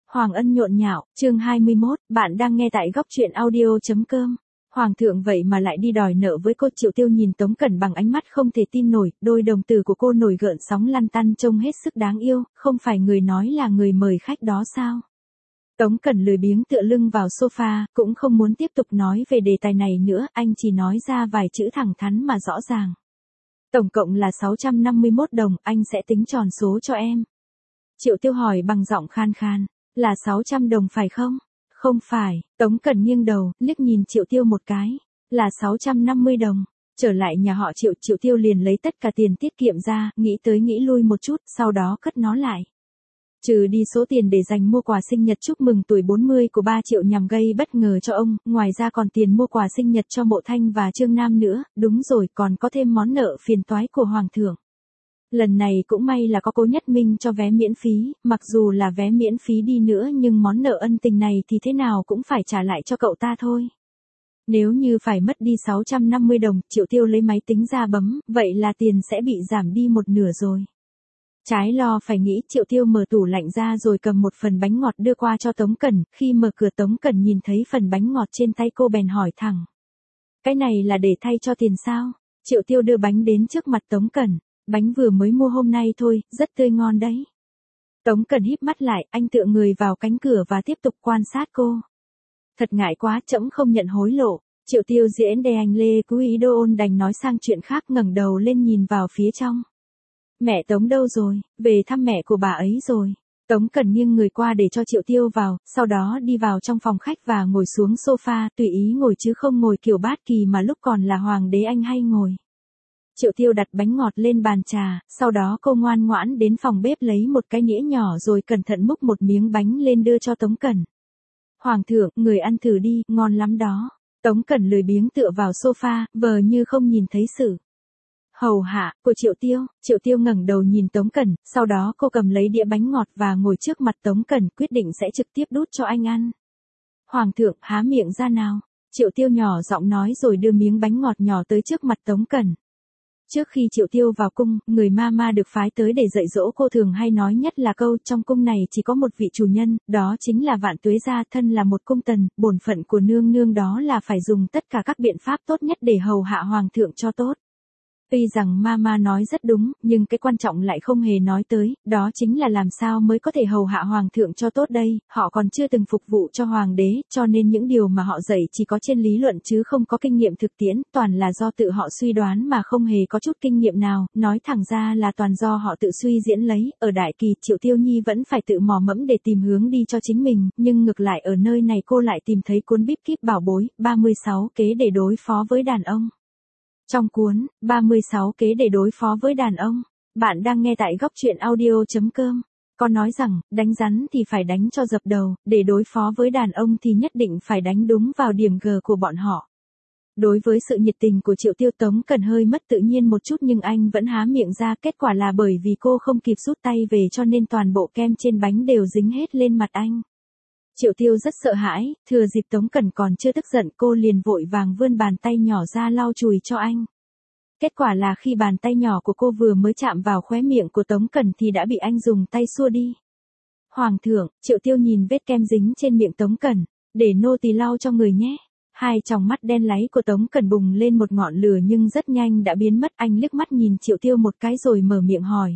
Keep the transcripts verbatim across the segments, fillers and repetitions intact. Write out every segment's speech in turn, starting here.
Hoàng Ân nhộn nhạo, chương hai mươi mốt, bạn đang nghe tại góc truyện audio.com. Hoàng thượng vậy mà lại đi đòi nợ với cô. Triệu Tiêu nhìn Tống Cẩn bằng ánh mắt không thể tin nổi, đôi đồng tử của cô nổi gợn sóng lăn tăn trông hết sức đáng yêu, không phải người nói là người mời khách đó sao? Tống Cẩn lười biếng tựa lưng vào sofa, cũng không muốn tiếp tục nói về đề tài này nữa, anh chỉ nói ra vài chữ thẳng thắn mà rõ ràng. Tổng cộng là sáu trăm năm mươi mốt đồng, anh sẽ tính tròn số cho em. Triệu Tiêu hỏi bằng giọng khan khan. Là sáu trăm đồng phải không? Không phải, Tống Cẩn nghiêng đầu, liếc nhìn Triệu Tiêu một cái. Là sáu trăm năm mươi đồng. Trở lại nhà họ Triệu, Triệu Tiêu liền lấy tất cả tiền tiết kiệm ra, nghĩ tới nghĩ lui một chút, sau đó cất nó lại. Trừ đi số tiền để dành mua quà sinh nhật chúc mừng tuổi bốn mươi của ba Triệu nhằm gây bất ngờ cho ông, ngoài ra còn tiền mua quà sinh nhật cho Mộ Thanh và Trương Nam nữa, đúng rồi, còn có thêm món nợ phiền toái của Hoàng thượng. Lần này cũng may là có Cố Nhất Minh cho vé miễn phí, mặc dù là vé miễn phí đi nữa nhưng món nợ ân tình này thì thế nào cũng phải trả lại cho cậu ta thôi. Nếu như phải mất đi sáu trăm năm mươi đồng, Triệu Tiêu lấy máy tính ra bấm, vậy là tiền sẽ bị giảm đi một nửa rồi. Trái lo phải nghĩ, Triệu Tiêu mở tủ lạnh ra rồi cầm một phần bánh ngọt đưa qua cho Tống Cẩn, khi mở cửa Tống Cẩn nhìn thấy phần bánh ngọt trên tay cô bèn hỏi thẳng. Cái này là để thay cho tiền sao? Triệu Tiêu đưa bánh đến trước mặt Tống Cẩn. Bánh vừa mới mua hôm nay thôi, rất tươi ngon đấy. Tống Cẩn híp mắt lại, anh tựa người vào cánh cửa và tiếp tục quan sát cô. Thật ngại quá, trẫm không nhận hối lộ. Triệu Tiêu diễn đề anh Lê Cú Ý Đô ôn đành nói sang chuyện khác, ngẩng đầu lên nhìn vào phía trong. Mẹ Tống đâu rồi? Về thăm mẹ của bà ấy rồi. Tống Cẩn nghiêng người qua để cho Triệu Tiêu vào, sau đó đi vào trong phòng khách và ngồi xuống sofa, tùy ý ngồi chứ không ngồi kiểu bát kỳ mà lúc còn là hoàng đế anh hay ngồi. Triệu Tiêu đặt bánh ngọt lên bàn trà, sau đó cô ngoan ngoãn đến phòng bếp lấy một cái nĩa nhỏ rồi cẩn thận múc một miếng bánh lên đưa cho Tống Cẩn. Hoàng thượng, người ăn thử đi, ngon lắm đó. Tống Cẩn lười biếng tựa vào sofa, vờ như không nhìn thấy sự hầu hạ của Triệu Tiêu. Triệu Tiêu ngẩng đầu nhìn Tống Cẩn, sau đó cô cầm lấy đĩa bánh ngọt và ngồi trước mặt Tống Cẩn, quyết định sẽ trực tiếp đút cho anh ăn. Hoàng thượng, há miệng ra nào. Triệu Tiêu nhỏ giọng nói rồi đưa miếng bánh ngọt nhỏ tới trước mặt Tống Cẩn. Trước khi Triệu Tiêu vào cung, người ma ma được phái tới để dạy dỗ cô thường hay nói nhất là câu trong cung này chỉ có một vị chủ nhân, đó chính là Vạn Tuế gia, thân là một cung tần, bổn phận của nương nương đó là phải dùng tất cả các biện pháp tốt nhất để hầu hạ hoàng thượng cho tốt. Tuy rằng Mama nói rất đúng, nhưng cái quan trọng lại không hề nói tới, đó chính là làm sao mới có thể hầu hạ hoàng thượng cho tốt đây, họ còn chưa từng phục vụ cho hoàng đế, cho nên những điều mà họ dạy chỉ có trên lý luận chứ không có kinh nghiệm thực tiễn, toàn là do tự họ suy đoán mà không hề có chút kinh nghiệm nào, nói thẳng ra là toàn do họ tự suy diễn lấy, ở Đại Kỳ Triệu Tiêu Nhi vẫn phải tự mò mẫm để tìm hướng đi cho chính mình, nhưng ngược lại ở nơi này cô lại tìm thấy cuốn bíp kíp bảo bối, ba mươi sáu kế để đối phó với đàn ông. Trong cuốn, ba mươi sáu kế để đối phó với đàn ông, bạn đang nghe tại góc truyện audio.com. Có nói rằng, đánh rắn thì phải đánh cho dập đầu, để đối phó với đàn ông thì nhất định phải đánh đúng vào điểm G của bọn họ. Đối với sự nhiệt tình của Triệu Tiêu, Tống Cẩn hơi mất tự nhiên một chút nhưng anh vẫn há miệng ra, kết quả là bởi vì cô không kịp rút tay về cho nên toàn bộ kem trên bánh đều dính hết lên mặt anh. Triệu Tiêu rất sợ hãi, thừa dịp Tống Cẩn còn chưa tức giận cô liền vội vàng vươn bàn tay nhỏ ra lau chùi cho anh. Kết quả là khi bàn tay nhỏ của cô vừa mới chạm vào khóe miệng của Tống Cẩn thì đã bị anh dùng tay xua đi. Hoàng thượng, Triệu Tiêu nhìn vết kem dính trên miệng Tống Cẩn, để nô tỳ lau cho người nhé. Hai tròng mắt đen láy của Tống Cẩn bùng lên một ngọn lửa nhưng rất nhanh đã biến mất, anh liếc mắt nhìn Triệu Tiêu một cái rồi mở miệng hỏi.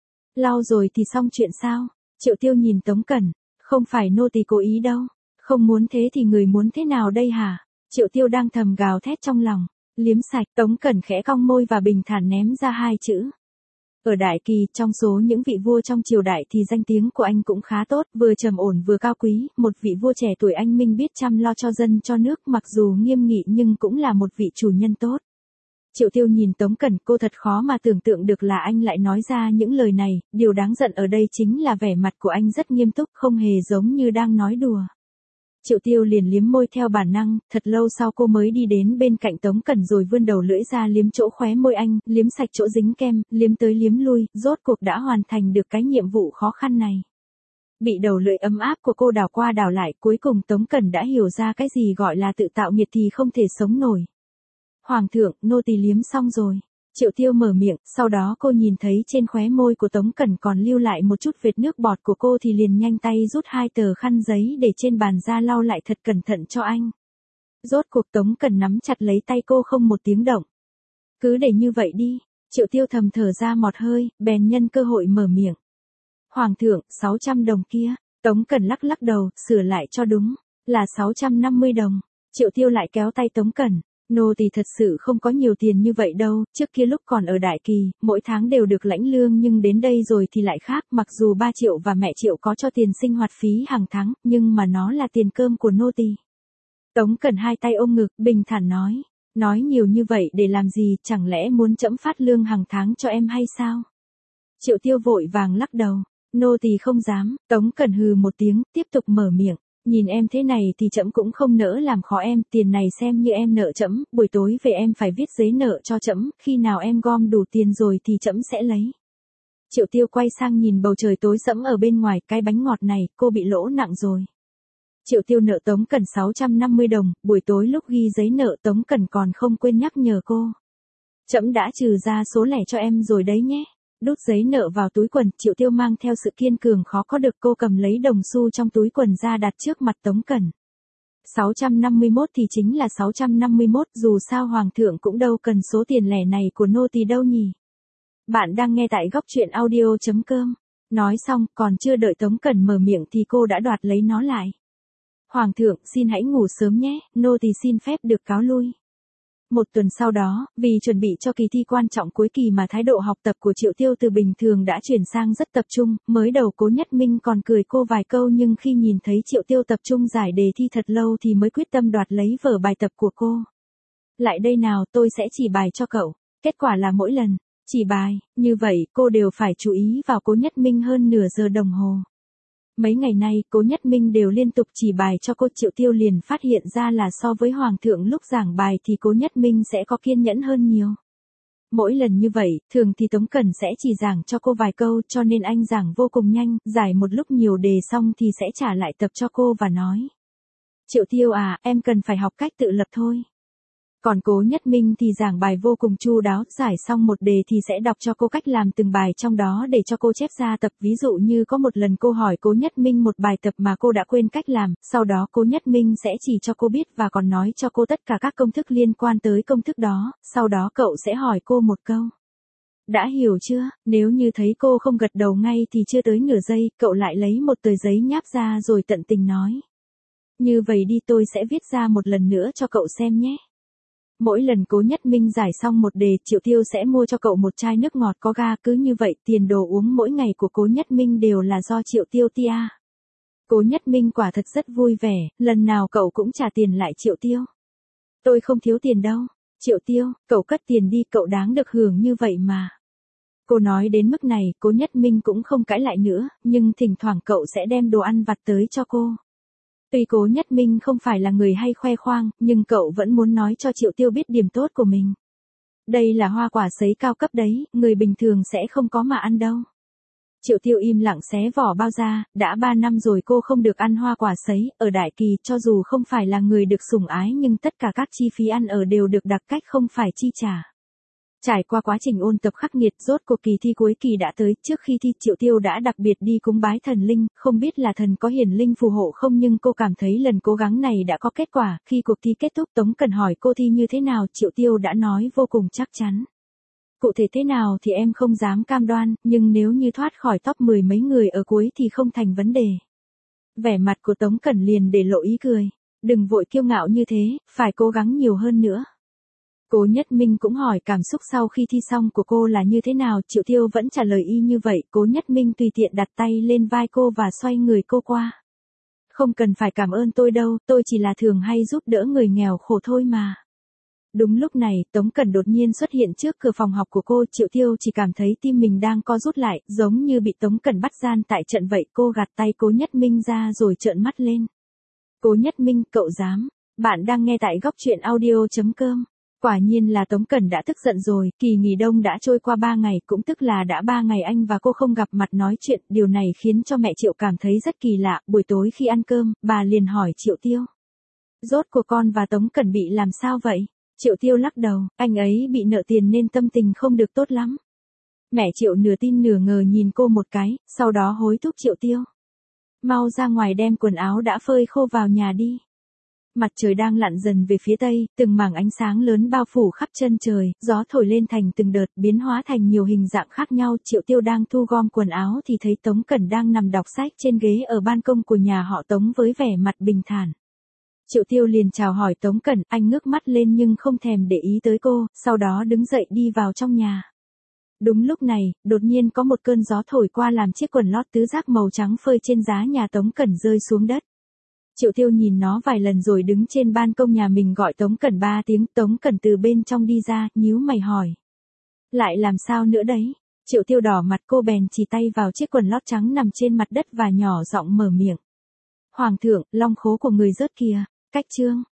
Lau rồi thì xong chuyện sao? Triệu Tiêu nhìn Tống Cẩn. Không phải nô tỳ cố ý đâu, không muốn thế thì người muốn thế nào đây hả? Triệu Tiêu đang thầm gào thét trong lòng, liếm sạch, Tống Cẩn khẽ cong môi và bình thản ném ra hai chữ. Ở Đại Kỳ, trong số những vị vua trong triều đại thì danh tiếng của anh cũng khá tốt, vừa trầm ổn vừa cao quý, một vị vua trẻ tuổi anh minh biết chăm lo cho dân cho nước, mặc dù nghiêm nghị nhưng cũng là một vị chủ nhân tốt. Triệu Tiêu nhìn Tống Cẩn, cô thật khó mà tưởng tượng được là anh lại nói ra những lời này, điều đáng giận ở đây chính là vẻ mặt của anh rất nghiêm túc, không hề giống như đang nói đùa. Triệu Tiêu liền liếm môi theo bản năng, thật lâu sau cô mới đi đến bên cạnh Tống Cẩn rồi vươn đầu lưỡi ra liếm chỗ khóe môi anh, liếm sạch chỗ dính kem, liếm tới liếm lui, rốt cuộc đã hoàn thành được cái nhiệm vụ khó khăn này. Bị đầu lưỡi ấm áp của cô đảo qua đảo lại, cuối cùng Tống Cẩn đã hiểu ra cái gì gọi là tự tạo nhiệt thì không thể sống nổi. Hoàng thượng, nô tỳ liếm xong rồi. Triệu Tiêu mở miệng, sau đó cô nhìn thấy trên khóe môi của Tống Cẩn còn lưu lại một chút vệt nước bọt của cô thì liền nhanh tay rút hai tờ khăn giấy để trên bàn ra lau lại thật cẩn thận cho anh. Rốt cuộc Tống Cẩn nắm chặt lấy tay cô không một tiếng động. Cứ để như vậy đi, Triệu Tiêu thầm thở ra một hơi, bèn nhân cơ hội mở miệng. Hoàng thượng, sáu trăm đồng kia, Tống Cẩn lắc lắc đầu, sửa lại cho đúng, là sáu trăm năm mươi đồng. Triệu Tiêu lại kéo tay Tống Cẩn. Nô tỳ thật sự không có nhiều tiền như vậy đâu, trước kia lúc còn ở Đại Kỳ, mỗi tháng đều được lãnh lương nhưng đến đây rồi thì lại khác, mặc dù ba triệu và mẹ Triệu có cho tiền sinh hoạt phí hàng tháng, nhưng mà nó là tiền cơm của nô tỳ. Tống Cẩn hai tay ôm ngực, bình thản nói, nói nhiều như vậy để làm gì, chẳng lẽ muốn trẫm phát lương hàng tháng cho em hay sao? Triệu Tiêu vội vàng lắc đầu, nô tỳ không dám. Tống Cẩn hừ một tiếng, tiếp tục mở miệng. Nhìn em thế này thì trẫm cũng không nỡ làm khó em, tiền này xem như em nợ trẫm, buổi tối về em phải viết giấy nợ cho trẫm, khi nào em gom đủ tiền rồi thì trẫm sẽ lấy. Triệu Tiêu quay sang nhìn bầu trời tối sẫm ở bên ngoài, cái bánh ngọt này, cô bị lỗ nặng rồi. Triệu Tiêu nợ Tống Cẩn sáu trăm năm mươi đồng, buổi tối lúc ghi giấy nợ Tống Cẩn còn không quên nhắc nhở cô. Trẫm đã trừ ra số lẻ cho em rồi đấy nhé. Đút giấy nợ vào túi quần, Triệu Tiêu mang theo sự kiên cường khó có được, cô cầm lấy đồng xu trong túi quần ra đặt trước mặt Tống Cẩn. sáu trăm năm mươi mốt thì chính là sáu trăm năm mươi mốt, dù sao hoàng thượng cũng đâu cần số tiền lẻ này của nô tỳ đâu nhỉ. Bạn đang nghe tại góc truyện audio chấm com. Nói xong, còn chưa đợi Tống Cẩn mở miệng thì cô đã đoạt lấy nó lại. Hoàng thượng, xin hãy ngủ sớm nhé, nô tỳ xin phép được cáo lui. Một tuần sau đó, vì chuẩn bị cho kỳ thi quan trọng cuối kỳ mà thái độ học tập của Triệu Tiêu từ bình thường đã chuyển sang rất tập trung, mới đầu Cố Nhất Minh còn cười cô vài câu nhưng khi nhìn thấy Triệu Tiêu tập trung giải đề thi thật lâu thì mới quyết tâm đoạt lấy vở bài tập của cô. Lại đây nào, tôi sẽ chỉ bài cho cậu. Kết quả là mỗi lần chỉ bài, như vậy cô đều phải chú ý vào Cố Nhất Minh hơn nửa giờ đồng hồ. Mấy ngày nay, Cố Nhất Minh đều liên tục chỉ bài cho cô. Triệu Tiêu liền phát hiện ra là so với Hoàng thượng lúc giảng bài thì Cố Nhất Minh sẽ có kiên nhẫn hơn nhiều. Mỗi lần như vậy, thường thì Tống Cẩn sẽ chỉ giảng cho cô vài câu cho nên anh giảng vô cùng nhanh, giải một lúc nhiều đề xong thì sẽ trả lại tập cho cô và nói. Triệu Tiêu à, em cần phải học cách tự lập thôi. Còn Cố Nhất Minh thì giảng bài vô cùng chu đáo, giải xong một đề thì sẽ đọc cho cô cách làm từng bài trong đó để cho cô chép ra tập. Ví dụ như có một lần cô hỏi Cố Nhất Minh một bài tập mà cô đã quên cách làm, sau đó Cố Nhất Minh sẽ chỉ cho cô biết và còn nói cho cô tất cả các công thức liên quan tới công thức đó, sau đó cậu sẽ hỏi cô một câu. Đã hiểu chưa? Nếu như thấy cô không gật đầu ngay thì chưa tới nửa giây, cậu lại lấy một tờ giấy nháp ra rồi tận tình nói. Như vậy đi, tôi sẽ viết ra một lần nữa cho cậu xem nhé. Mỗi lần Cố Nhất Minh giải xong một đề, Triệu Tiêu sẽ mua cho cậu một chai nước ngọt có ga, cứ như vậy tiền đồ uống mỗi ngày của Cố Nhất Minh đều là do Triệu Tiêu tia. Cố Nhất Minh quả thật rất vui vẻ, lần nào cậu cũng trả tiền lại Triệu Tiêu. Tôi không thiếu tiền đâu. Triệu Tiêu, cậu cất tiền đi, cậu đáng được hưởng như vậy mà. Cô nói đến mức này, Cố Nhất Minh cũng không cãi lại nữa, nhưng thỉnh thoảng cậu sẽ đem đồ ăn vặt tới cho cô. Tuy Cố Nhất Minh không phải là người hay khoe khoang, nhưng cậu vẫn muốn nói cho Triệu Tiêu biết điểm tốt của mình. Đây là hoa quả sấy cao cấp đấy, người bình thường sẽ không có mà ăn đâu. Triệu Tiêu im lặng xé vỏ bao ra, đã ba năm rồi cô không được ăn hoa quả sấy, ở Đại Kỳ cho dù không phải là người được sủng ái nhưng tất cả các chi phí ăn ở đều được đặc cách không phải chi trả. Trải qua quá trình ôn tập khắc nghiệt, rốt cuộc kỳ thi cuối kỳ đã tới, trước khi thi Triệu Tiêu đã đặc biệt đi cúng bái thần linh, không biết là thần có hiển linh phù hộ không nhưng cô cảm thấy lần cố gắng này đã có kết quả. Khi cuộc thi kết thúc, Tống Cẩn hỏi cô thi như thế nào, Triệu Tiêu đã nói vô cùng chắc chắn. Cụ thể thế nào thì em không dám cam đoan, nhưng nếu như thoát khỏi top mười mấy người ở cuối thì không thành vấn đề. Vẻ mặt của Tống Cẩn liền để lộ ý cười. Đừng vội kiêu ngạo như thế, phải cố gắng nhiều hơn nữa. Cố Nhất Minh cũng hỏi cảm xúc sau khi thi xong của cô là như thế nào, Triệu Tiêu vẫn trả lời y như vậy. Cố Nhất Minh tùy tiện đặt tay lên vai cô và xoay người cô qua. Không cần phải cảm ơn tôi đâu, tôi chỉ là thường hay giúp đỡ người nghèo khổ thôi mà. Đúng lúc này, Tống Cẩn đột nhiên xuất hiện trước cửa phòng học của cô. Triệu Tiêu chỉ cảm thấy tim mình đang co rút lại, giống như bị Tống Cẩn bắt gian tại trận vậy. Cô gạt tay Cố Nhất Minh ra rồi trợn mắt lên. Cố Nhất Minh, cậu dám? Bạn đang nghe tại góc truyện audio chấm com. Quả nhiên là Tống Cẩn đã tức giận rồi, kỳ nghỉ đông đã trôi qua ba ngày, cũng tức là đã ba ngày anh và cô không gặp mặt nói chuyện, điều này khiến cho mẹ Triệu cảm thấy rất kỳ lạ. Buổi tối khi ăn cơm, bà liền hỏi Triệu Tiêu. Rốt cuộc con và Tống Cẩn bị làm sao vậy? Triệu Tiêu lắc đầu, anh ấy bị nợ tiền nên tâm tình không được tốt lắm. Mẹ Triệu nửa tin nửa ngờ nhìn cô một cái, sau đó hối thúc Triệu Tiêu. Mau ra ngoài đem quần áo đã phơi khô vào nhà đi. Mặt trời đang lặn dần về phía tây, từng mảng ánh sáng lớn bao phủ khắp chân trời, gió thổi lên thành từng đợt, biến hóa thành nhiều hình dạng khác nhau. Triệu Tiêu đang thu gom quần áo thì thấy Tống Cẩn đang nằm đọc sách trên ghế ở ban công của nhà họ Tống với vẻ mặt bình thản. Triệu Tiêu liền chào hỏi Tống Cẩn, anh ngước mắt lên nhưng không thèm để ý tới cô, sau đó đứng dậy đi vào trong nhà. Đúng lúc này, đột nhiên có một cơn gió thổi qua làm chiếc quần lót tứ giác màu trắng phơi trên giá nhà Tống Cẩn rơi xuống đất. Triệu Tiêu nhìn nó vài lần rồi đứng trên ban công nhà mình gọi Tống Cẩn ba tiếng. Tống Cẩn từ bên trong đi ra, nhíu mày hỏi. Lại làm sao nữa đấy? Triệu Tiêu đỏ mặt, cô bèn chỉ tay vào chiếc quần lót trắng nằm trên mặt đất và nhỏ giọng mở miệng. Hoàng thượng, long khố của người rớt kìa. Cách chương